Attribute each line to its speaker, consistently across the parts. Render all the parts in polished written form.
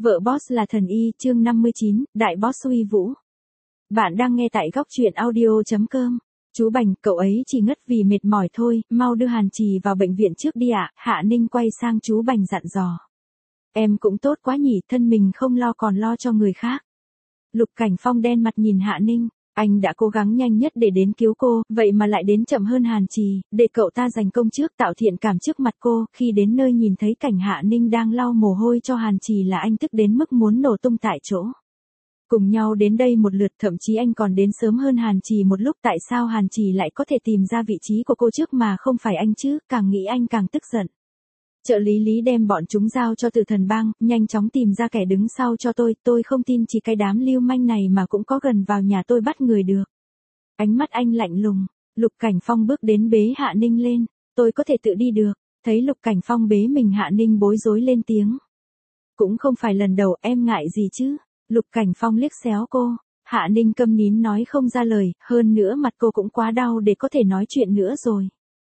Speaker 1: Vợ boss là thần y, chương 59, đại boss uy vũ. Bạn đang nghe tại góc truyện audio.com. Chú Bành, cậu ấy chỉ ngất vì mệt mỏi thôi, mau đưa Hàn Trì vào bệnh viện trước đi ạ. Hạ Ninh quay sang chú Bành dặn dò. Em cũng tốt quá nhỉ, thân mình không lo còn lo cho người khác. Lục Cảnh Phong đen mặt nhìn Hạ Ninh. Anh đã cố gắng nhanh nhất để đến cứu cô, vậy mà lại đến chậm hơn Hàn Trì, để cậu ta giành công trước tạo thiện cảm trước mặt cô. Khi đến nơi nhìn thấy cảnh Hạ Ninh đang lau mồ hôi cho Hàn Trì là anh tức đến mức muốn nổ tung tại chỗ. Cùng nhau đến đây một lượt, thậm chí anh còn đến sớm hơn Hàn Trì một lúc. Tại sao Hàn Trì lại có thể tìm ra vị trí của cô trước mà không phải anh chứ? Càng nghĩ anh càng tức giận. Trợ lý Lý đem bọn chúng giao cho Tử Thần Bang, nhanh chóng tìm ra kẻ đứng sau cho tôi không tin chỉ cái đám lưu manh này mà cũng có gần vào nhà tôi bắt người được. Ánh mắt anh lạnh lùng. Lục Cảnh Phong bước đến bế Hạ Ninh lên. Tôi có thể tự đi được. Thấy Lục Cảnh Phong bế mình, Hạ Ninh bối rối lên tiếng. Cũng không phải lần đầu, em ngại gì chứ? Lục Cảnh Phong liếc xéo cô. Hạ Ninh câm nín nói không ra lời, hơn nữa mặt cô cũng quá đau để có thể nói chuyện nữa rồi.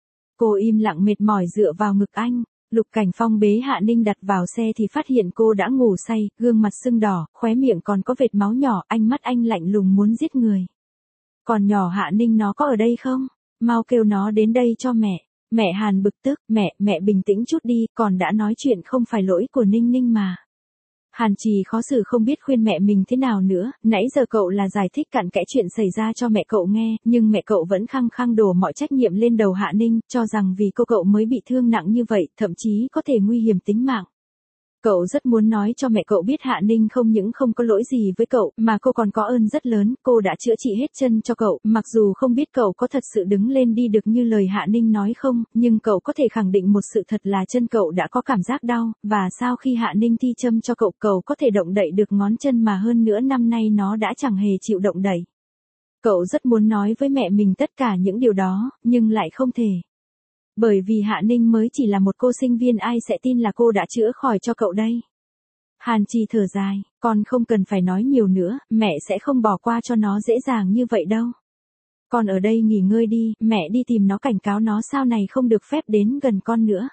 Speaker 1: Cô im lặng mệt mỏi dựa vào ngực anh. Lục Cảnh Phong bế Hạ Ninh đặt vào xe thì phát hiện cô đã ngủ say, gương mặt sưng đỏ, khóe miệng còn có vệt máu nhỏ, ánh mắt anh lạnh lùng muốn giết người. Còn nhỏ Hạ Ninh nó có ở đây không? Mau kêu nó đến đây cho mẹ. Mẹ Hàn bực tức, mẹ bình tĩnh chút đi, còn đã nói chuyện không phải lỗi của Ninh Ninh mà. Hàn Trì khó xử không biết khuyên mẹ mình thế nào nữa, nãy giờ cậu là giải thích cặn kẽ chuyện xảy ra cho mẹ cậu nghe, nhưng mẹ cậu vẫn khăng khăng đổ mọi trách nhiệm lên đầu Hạ Ninh, cho rằng vì cô cậu mới bị thương nặng như vậy, thậm chí có thể nguy hiểm tính mạng. Cậu rất muốn nói cho mẹ cậu biết Hạ Ninh không những không có lỗi gì với cậu, mà cô còn có ơn rất lớn, cô đã chữa trị hết chân cho cậu, mặc dù không biết cậu có thật sự đứng lên đi được như lời Hạ Ninh nói không, nhưng cậu có thể khẳng định một sự thật là chân cậu đã có cảm giác đau, và sau khi Hạ Ninh thi châm cho cậu, cậu có thể động đậy được ngón chân mà hơn nữa năm nay nó đã chẳng hề chịu động đậy. Cậu rất muốn nói với mẹ mình tất cả những điều đó, nhưng lại không thể. Bởi vì Hạ Ninh mới chỉ là một cô sinh viên, ai sẽ tin là cô đã chữa khỏi cho cậu đây. Hàn Trì thở dài, con không cần phải nói nhiều nữa, mẹ sẽ không bỏ qua cho nó dễ dàng như vậy đâu. Con ở đây nghỉ ngơi đi, mẹ đi tìm nó cảnh cáo nó sau này không được phép đến gần con nữa.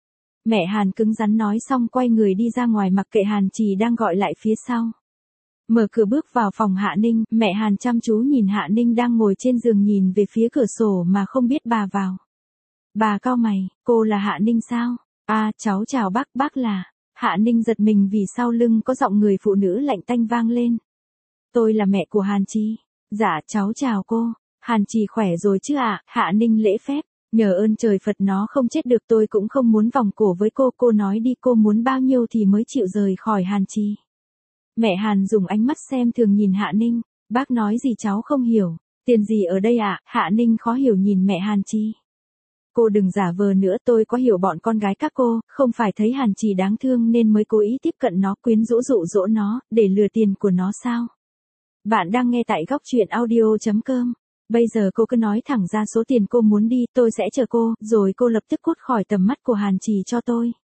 Speaker 1: Mẹ Hàn cứng rắn nói xong quay người đi ra ngoài mặc kệ Hàn Trì đang gọi lại phía sau. Mở cửa bước vào phòng Hạ Ninh, mẹ Hàn chăm chú nhìn Hạ Ninh đang ngồi trên giường nhìn về phía cửa sổ mà không biết bà vào. Bà cau mày, cô là Hạ Ninh sao? À, cháu chào bác là. Hạ Ninh giật mình vì sau lưng có giọng người phụ nữ lạnh tanh vang lên. Tôi là mẹ của Hàn Trì. Dạ, cháu chào cô. Hàn Trì khỏe rồi chứ ạ? Hạ Ninh lễ phép. Nhờ ơn trời Phật nó không chết được, tôi cũng không muốn vòng cổ với cô nói đi, cô muốn bao nhiêu thì mới chịu rời khỏi Hàn Trì. Mẹ Hàn dùng ánh mắt xem thường nhìn Hạ Ninh. Bác nói gì cháu không hiểu. Tiền gì ở đây ạ? Hạ Ninh khó hiểu nhìn mẹ Hàn Trì. Cô đừng giả vờ nữa, tôi có hiểu bọn con gái các cô, không phải thấy Hàn Trì đáng thương nên mới cố ý tiếp cận nó, quyến rũ dụ dỗ nó, để lừa tiền của nó sao? Bạn đang nghe tại góc truyện audio.com. Bây giờ cô cứ nói thẳng ra số tiền cô muốn đi, tôi sẽ chờ cô, rồi cô lập tức cút khỏi tầm mắt của Hàn Trì cho tôi.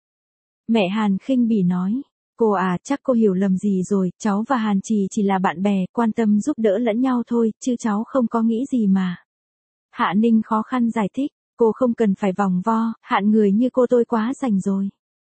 Speaker 1: Mẹ Hàn khinh bỉ nói. Cô à, chắc cô hiểu lầm gì rồi, cháu và Hàn Trì chỉ là bạn bè, quan tâm giúp đỡ lẫn nhau thôi, chứ cháu không có nghĩ gì mà. Hạ Ninh khó khăn giải thích. Cô không cần phải vòng vo, hạn người như cô tôi quá rành rồi.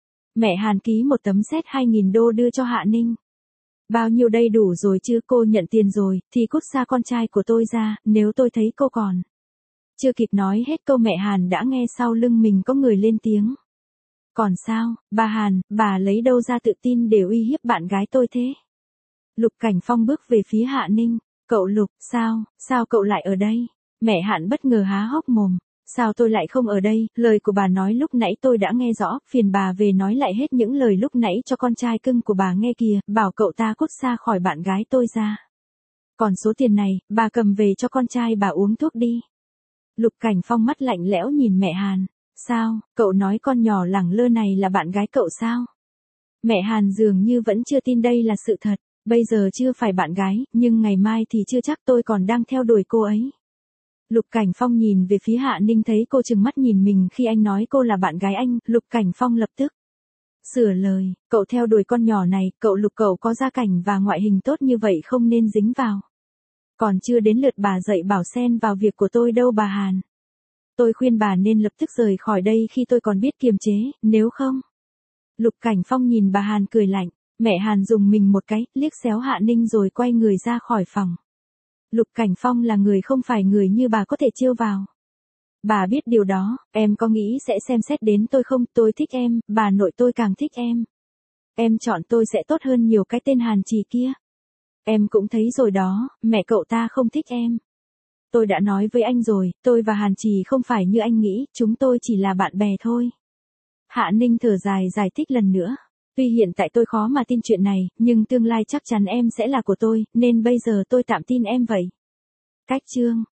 Speaker 1: Mẹ Hàn ký một tấm séc 2.000 đô đưa cho Hạ Ninh. Bao nhiêu đây đủ rồi chứ? Cô nhận tiền rồi, thì cút xa con trai của tôi ra, nếu tôi thấy cô còn. Chưa kịp nói hết câu mẹ Hàn đã nghe sau lưng mình có người lên tiếng. Còn sao, bà Hàn, bà lấy đâu ra tự tin để uy hiếp bạn gái tôi thế? Lục Cảnh Phong bước về phía Hạ Ninh. Cậu Lục, sao cậu lại ở đây? Mẹ Hàn bất ngờ há hốc mồm. Sao tôi lại không ở đây, lời của bà nói lúc nãy tôi đã nghe rõ, phiền bà về nói lại hết những lời lúc nãy cho con trai cưng của bà nghe kìa, bảo cậu ta cút xa khỏi bạn gái tôi ra. Còn số tiền này, bà cầm về cho con trai bà uống thuốc đi. Lục Cảnh Phong mắt lạnh lẽo nhìn mẹ Hàn. Sao, cậu nói con nhỏ lẳng lơ này là bạn gái cậu sao? Mẹ Hàn dường như vẫn chưa tin đây là sự thật, bây giờ chưa phải bạn gái, nhưng ngày mai thì chưa chắc, tôi còn đang theo đuổi cô ấy. Lục Cảnh Phong nhìn về phía Hạ Ninh thấy cô trừng mắt nhìn mình khi anh nói cô là bạn gái anh, Lục Cảnh Phong lập tức sửa lời, cậu theo đuổi con nhỏ này, cậu Lục cậu có gia cảnh và ngoại hình tốt như vậy không nên dính vào. Còn chưa đến lượt bà dạy bảo xen vào việc của tôi đâu bà Hàn. Tôi khuyên bà nên lập tức rời khỏi đây khi tôi còn biết kiềm chế, nếu không. Lục Cảnh Phong nhìn bà Hàn cười lạnh, Mẹ Hàn dùng mình một cái, liếc xéo Hạ Ninh rồi quay người ra khỏi phòng. Lục Cảnh Phong là người không phải người như bà có thể chiêu vào. Bà biết điều đó, em có nghĩ sẽ xem xét đến tôi không? Tôi thích em, bà nội tôi càng thích em. Em chọn tôi sẽ tốt hơn nhiều cái tên Hàn Trì kia. Em cũng thấy rồi đó, mẹ cậu ta không thích em. Tôi đã nói với anh rồi, tôi và Hàn Trì không phải như anh nghĩ, chúng tôi chỉ là bạn bè thôi. Hạ Ninh thở dài giải thích lần nữa. Tuy hiện tại tôi khó mà tin chuyện này, nhưng tương lai chắc chắn em sẽ là của tôi, nên bây giờ tôi tạm tin em vậy. Cách chương